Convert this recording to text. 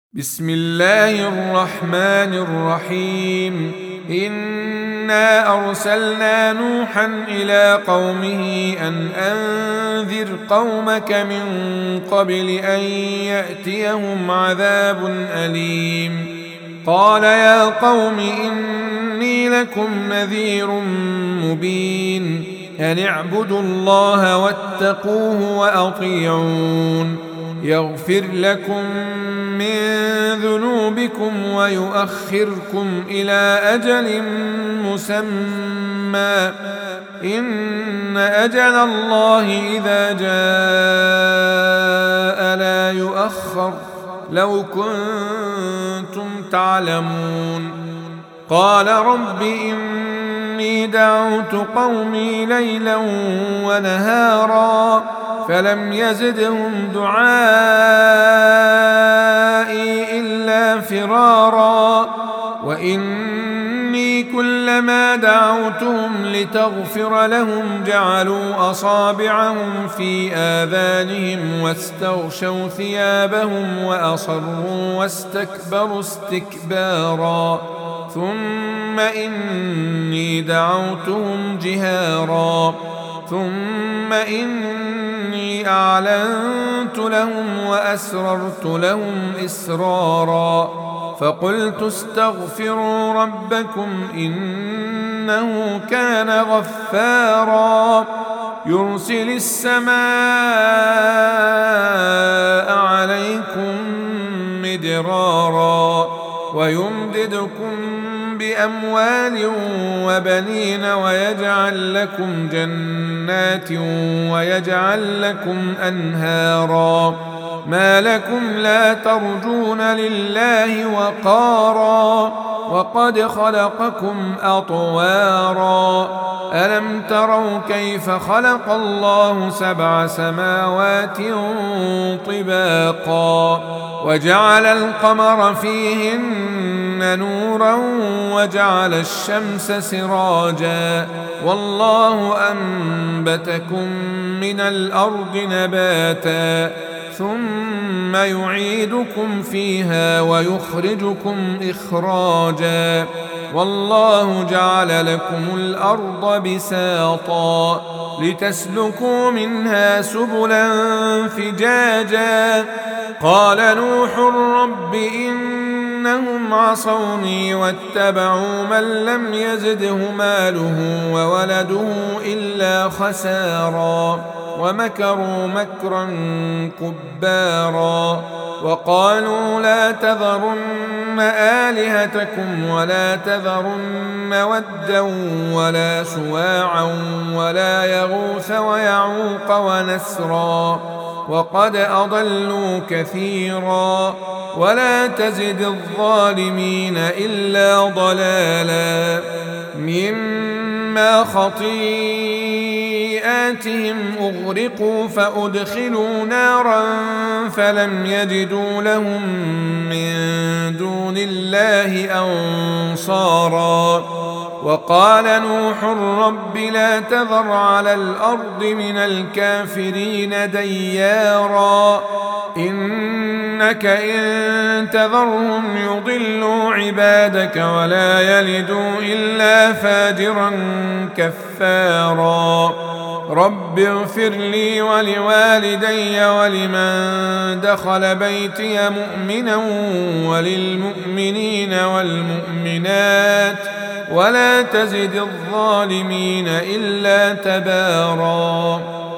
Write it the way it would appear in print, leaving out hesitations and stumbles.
بسم الله الرحمن الرحيم. إنا أرسلنا نوحا إلى قومه أن أنذر قومك من قبل أن يأتيهم عذاب أليم. قال يا قوم إني لكم نذير مبين، أن اعبدوا الله واتقوه وأطيعون، يغفر لكم من ذنوبكم ويؤخركم إلى أجل مسمى، إن أجل الله إذا جاء لا يؤخر، لو كنتم تعلمون. قال رب إني دعوت قومي ليلا ونهارا فلم يزدهم دعائي إلا فرارا، وإني كلما دعوتهم لتغفر لهم جعلوا أصابعهم في آذانهم واستغشوا ثيابهم وأصروا واستكبروا استكبارا، ثم إني دعوتهم جهارا، ثم إني أعلنت لهم وأسررت لهم إسرارا، فقلت استغفروا ربكم إنه كان غفارا، يرسل السماء عليكم مدرارا ويمددكم بأموال وبنين ويجعل لكم جنات ويجعل لكم أنهارا، ما لكم لا ترجون لله وقارا وقد خلقكم أطوارا، ألم تروا كيف خلق الله 7 سماوات طباقا وجعل القمر فيهن نورا وجعل الشمس سراجا، والله أنبتكم من الأرض نباتا، ثم يعيدكم فيها ويخرجكم إخراجا، والله جعل لكم الأرض بساطا لتسلكوا منها سبلا فجاجا. قال نوح رب إنهم عصوني واتبعوا من لم يزده ماله وولده إلا خسارا، ومكروا مكرا كبارا، وقالوا لا تذرن آلهتكم ولا تذرن ودا ولا سواعا ولا يغوث ويعوق ونسرا، وقد أضلوا كثيرا، ولا تزد الظالمين إلا ضلالا، مما خطيئاتهم أغرقوا فأدخلوا نارا فلم يجدوا لهم من دون الله أنصارا. وقال نوح رب لا تذر على الأرض من الكافرين ديارا، إنك إن تذرهم يضلوا عبادك ولا يلدوا إلا فاجرا كفارا. رب اغفر لي ولوالدي ولمن دخل بيتي مؤمنا وللمؤمنين والمؤمنات ولا تزد الظالمين إلا تبارا.